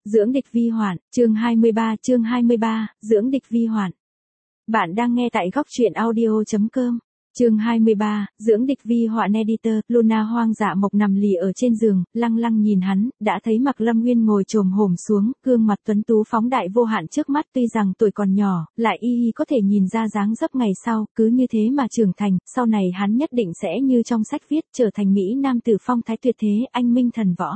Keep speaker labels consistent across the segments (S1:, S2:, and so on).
S1: Dưỡng địch vi hoạn, chương 23, dưỡng địch vi hoạn. Bạn đang nghe tại góc truyện audio.com. Chương 23, dưỡng địch vi hoạn editor. Luna Hoang Dạ Mộc nằm lì ở trên giường, lăng lăng nhìn hắn, đã thấy Mạc Lâm Nguyên ngồi chồm hổm xuống, gương mặt tuấn tú phóng đại vô hạn trước mắt, tuy rằng tuổi còn nhỏ, lại y có thể nhìn ra dáng dấp ngày sau, cứ như thế mà trưởng thành, sau này hắn nhất định sẽ như trong sách viết, trở thành Mỹ nam tử phong thái tuyệt thế, anh minh thần võ.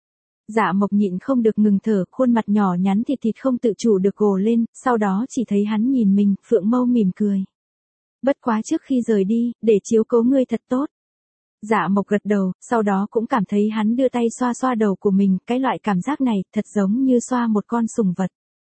S1: Dạ Mộc nhịn không được ngừng thở, khuôn mặt nhỏ nhắn thịt không tự chủ được gồ lên, sau đó chỉ thấy hắn nhìn mình, phượng mâu mỉm cười. Bất quá trước khi rời đi, để chiếu cố ngươi thật tốt. Dạ Mộc gật đầu, sau đó cũng cảm thấy hắn đưa tay xoa xoa đầu của mình, cái loại cảm giác này, thật giống như xoa một con sủng vật.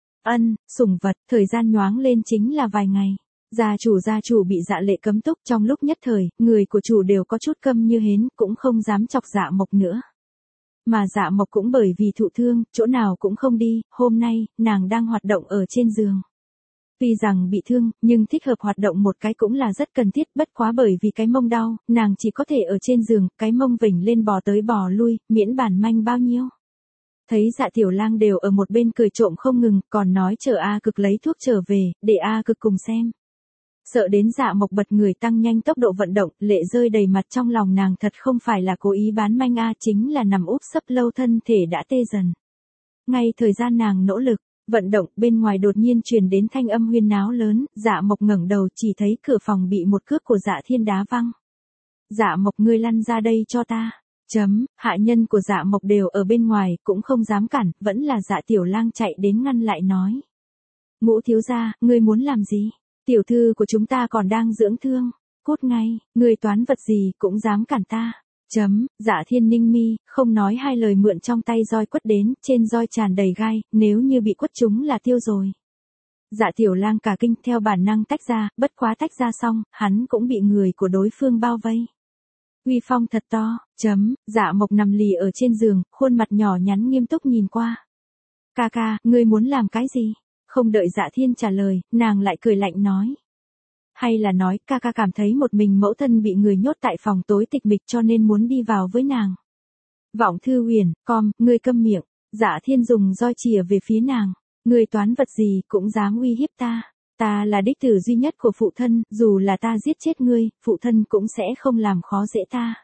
S1: Sủng vật, thời gian nhoáng lên chính là vài ngày. Gia chủ bị Dạ Lệ cấm túc, trong lúc nhất thời, người của chủ đều có chút câm như hến, cũng không dám chọc Dạ Mộc nữa. Mà Dạ Mộc cũng bởi vì thụ thương, chỗ nào cũng không đi, hôm nay, nàng đang hoạt động ở trên giường. Tuy rằng bị thương, nhưng thích hợp hoạt động một cái cũng là rất cần thiết, bất quá bởi vì cái mông đau, nàng chỉ có thể ở trên giường, cái mông vểnh lên bò tới bò lui, miễn bản manh bao nhiêu. Thấy Dạ Tiểu Lang đều ở một bên cười trộm không ngừng, còn nói chờ A Cực lấy thuốc trở về, để A Cực cùng xem. Sợ đến Dạ Mộc bật người tăng nhanh tốc độ vận động, lệ rơi đầy mặt, trong lòng nàng thật không phải là cố ý bán manh chính là nằm úp sấp lâu thân thể đã tê dần. Ngay thời gian nàng nỗ lực vận động, bên ngoài đột nhiên truyền đến thanh âm huyên náo lớn, Dạ Mộc ngẩng đầu chỉ thấy cửa phòng bị một cước của Dạ Thiên đá văng. Dạ Mộc, ngươi lăn ra đây cho ta. Hạ nhân của Dạ Mộc đều ở bên ngoài, cũng không dám cản, vẫn là Dạ Tiểu Lang chạy đến ngăn lại nói. Ngũ thiếu gia, ngươi muốn làm gì? Tiểu thư của chúng ta còn đang dưỡng thương. Cút ngay, ngươi toán vật gì cũng dám cản ta. Dạ Thiên ninh mi, không nói hai lời mượn trong tay roi quất đến, trên roi tràn đầy gai, nếu như bị quất trúng là tiêu rồi. Dạ Tiểu Lang cả kinh, theo bản năng tách ra, bất quá tách ra xong, hắn cũng bị người của đối phương bao vây. Uy phong thật to. Dạ Mộc nằm lì ở trên giường, khuôn mặt nhỏ nhắn nghiêm túc nhìn qua. Ca, ngươi muốn làm cái gì? Không đợi Dạ Thiên trả lời, nàng lại cười lạnh nói. Hay là nói, ca cảm thấy một mình mẫu thân bị người nhốt tại phòng tối tịch mịch cho nên muốn đi vào với nàng. Vọng Thư Huyền, ngươi câm miệng. Dạ Thiên dùng roi chìa về phía nàng. Ngươi toán vật gì cũng dám uy hiếp ta. Ta là đích tử duy nhất của phụ thân, dù là ta giết chết ngươi, phụ thân cũng sẽ không làm khó dễ ta.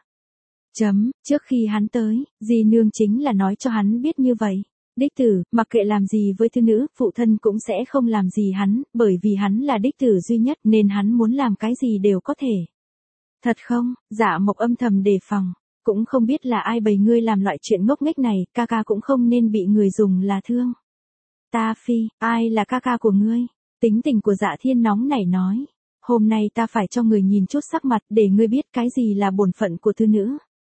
S1: Trước khi hắn tới, dì nương chính là nói cho hắn biết như vậy. Đích tử, mặc kệ làm gì với thư nữ, phụ thân cũng sẽ không làm gì hắn, bởi vì hắn là đích tử duy nhất nên hắn muốn làm cái gì đều có thể. Thật không? Dạ Mộc âm thầm đề phòng. Cũng không biết là ai bày ngươi làm loại chuyện ngốc nghếch này, ca cũng không nên bị người dùng là thương. Ta phi, ai là ca của ngươi? Tính tình của Dạ Thiên nóng nảy nói. Hôm nay ta phải cho người nhìn chút sắc mặt để ngươi biết cái gì là bổn phận của thư nữ.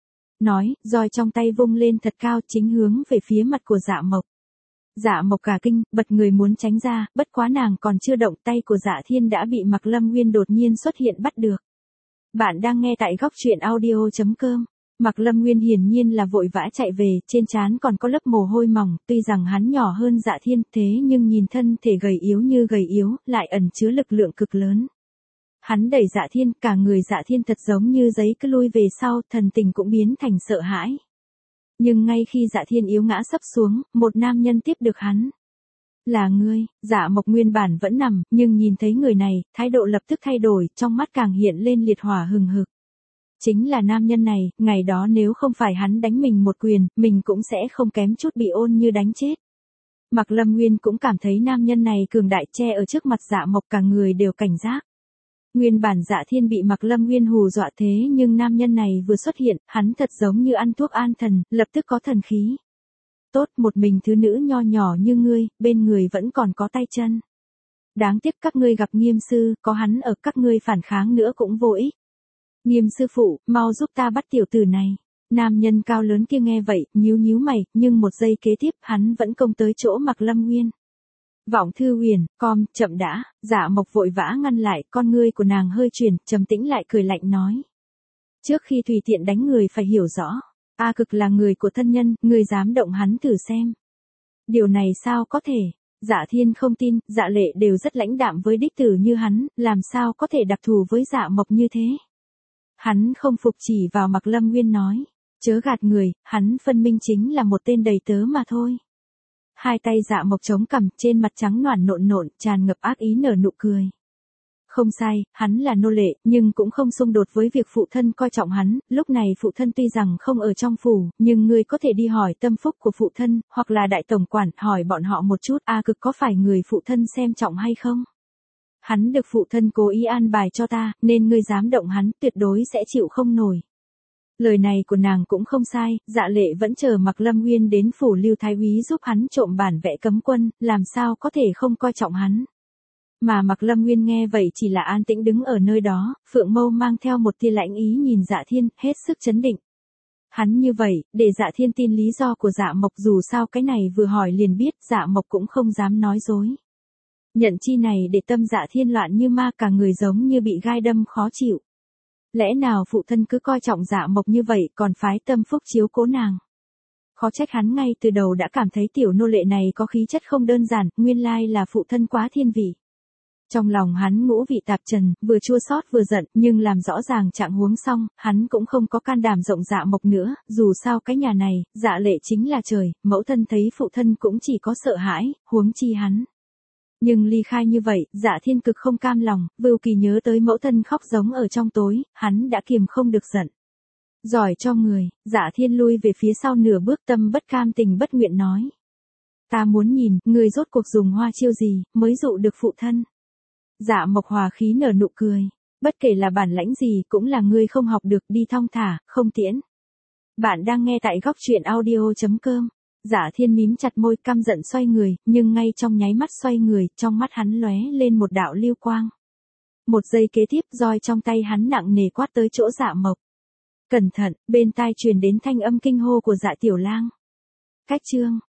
S1: Nói, roi trong tay vung lên thật cao chính hướng về phía mặt của Dạ Mộc. Dạ Mộc cả kinh, bật người muốn tránh ra, bất quá nàng còn chưa động, tay của Dạ Thiên đã bị Mạc Lâm Nguyên đột nhiên xuất hiện bắt được. Bạn đang nghe tại góc truyện audio.com. Mạc Lâm Nguyên hiển nhiên là vội vã chạy về, trên trán còn có lớp mồ hôi mỏng, tuy rằng hắn nhỏ hơn Dạ Thiên, thế nhưng nhìn thân thể gầy yếu như gầy yếu, lại ẩn chứa lực lượng cực lớn. Hắn đẩy Dạ Thiên, cả người Dạ Thiên thật giống như giấy cứ lui về sau, thần tình cũng biến thành sợ hãi. Nhưng ngay khi Dạ Thiên yếu ngã sấp xuống, một nam nhân tiếp được hắn. Là ngươi? Dạ Mộc nguyên bản vẫn nằm, nhưng nhìn thấy người này, thái độ lập tức thay đổi, trong mắt càng hiện lên liệt hỏa hừng hực. Chính là nam nhân này, ngày đó nếu không phải hắn đánh mình một quyền, mình cũng sẽ không kém chút bị ôn như đánh chết. Mạc Lâm Nguyên cũng cảm thấy nam nhân này cường đại, che ở trước mặt Dạ Mộc, cả người đều cảnh giác. Nguyên bản Dạ Thiên bị Mạc Lâm Nguyên hù dọa, thế nhưng nam nhân này vừa xuất hiện, hắn thật giống như ăn thuốc an thần, lập tức có thần khí. Tốt, một mình thứ nữ nho nhỏ như ngươi, bên người vẫn còn có tay chân. Đáng tiếc các ngươi gặp Nghiêm sư, có hắn ở, các ngươi phản kháng nữa cũng vô ích. Nghiêm sư phụ, mau giúp ta bắt tiểu tử này. Nam nhân cao lớn kia nghe vậy, nhíu mày, nhưng một giây kế tiếp hắn vẫn công tới chỗ Mạc Lâm Nguyên. Vọng Thư Huyền, chậm đã. Dạ Mộc vội vã ngăn lại, con ngươi của nàng hơi chuyển, trầm tĩnh lại cười lạnh nói. Trước khi tùy tiện đánh người phải hiểu rõ. A Cực là người của thân nhân, ngươi dám động hắn thử xem. Điều này sao có thể? Dạ Thiên không tin, Dạ Lệ đều rất lãnh đạm với đích tử như hắn, làm sao có thể đặc thù với Dạ Mộc như thế? Hắn không phục, chỉ vào Mạc Lâm Nguyên nói. Chớ gạt người, hắn phân minh chính là một tên đầy tớ mà thôi. Hai tay Dạ Mộc chống cằm, trên mặt trắng noản nộn nộn, tràn ngập ác ý nở nụ cười. Không sai, hắn là nô lệ, nhưng cũng không xung đột với việc phụ thân coi trọng hắn, lúc này phụ thân tuy rằng không ở trong phủ, nhưng ngươi có thể đi hỏi tâm phúc của phụ thân, hoặc là đại tổng quản, hỏi bọn họ một chút, Cực có phải người phụ thân xem trọng hay không? Hắn được phụ thân cố ý an bài cho ta, nên ngươi dám động hắn, tuyệt đối sẽ chịu không nổi. Lời này của nàng cũng không sai, Dạ Lệ vẫn chờ Mạc Lâm Nguyên đến phủ Lưu Thái úy giúp hắn trộm bản vẽ cấm quân, làm sao có thể không coi trọng hắn. Mà Mạc Lâm Nguyên nghe vậy chỉ là an tĩnh đứng ở nơi đó, phượng mâu mang theo một tia lãnh ý nhìn Dạ Thiên, hết sức chấn định. Hắn như vậy, để Dạ Thiên tin lý do của Dạ Mộc, dù sao cái này vừa hỏi liền biết, Dạ Mộc cũng không dám nói dối. Nhận chi này để tâm Dạ Thiên loạn như ma, cả người giống như bị gai đâm khó chịu. Lẽ nào phụ thân cứ coi trọng Dạ Mộc như vậy, còn phái tâm phúc chiếu cố nàng? Khó trách hắn ngay từ đầu đã cảm thấy tiểu nô lệ này có khí chất không đơn giản, nguyên lai là phụ thân quá thiên vị. Trong lòng hắn ngũ vị tạp trần, vừa chua xót vừa giận, nhưng làm rõ ràng trạng huống xong, hắn cũng không có can đảm rộng Dạ Mộc nữa, dù sao cái nhà này, Dạ Lệ chính là trời, mẫu thân thấy phụ thân cũng chỉ có sợ hãi, huống chi hắn. Nhưng ly khai như vậy, Dạ Thiên cực không cam lòng, Vưu Kỳ nhớ tới mẫu thân khóc giống ở trong tối, hắn đã kiềm không được giận. Giỏi cho người, Dạ Thiên lui về phía sau nửa bước, tâm bất cam tình bất nguyện nói. Ta muốn nhìn, người rốt cuộc dùng hoa chiêu gì, mới dụ được phụ thân. Dạ Mộc hòa khí nở nụ cười. Bất kể là bản lãnh gì cũng là ngươi không học được, đi thong thả, không tiễn. Bạn đang nghe tại góc truyện audio.com. Dạ Thiên mím chặt môi, căm giận xoay người, nhưng ngay trong nháy mắt xoay người, trong mắt hắn lóe lên một đạo lưu quang. Một giây kế tiếp, roi trong tay hắn nặng nề quát tới chỗ Dạ Mộc. Cẩn thận, bên tai truyền đến thanh âm kinh hô của Dạ Tiểu Lang. Cách chương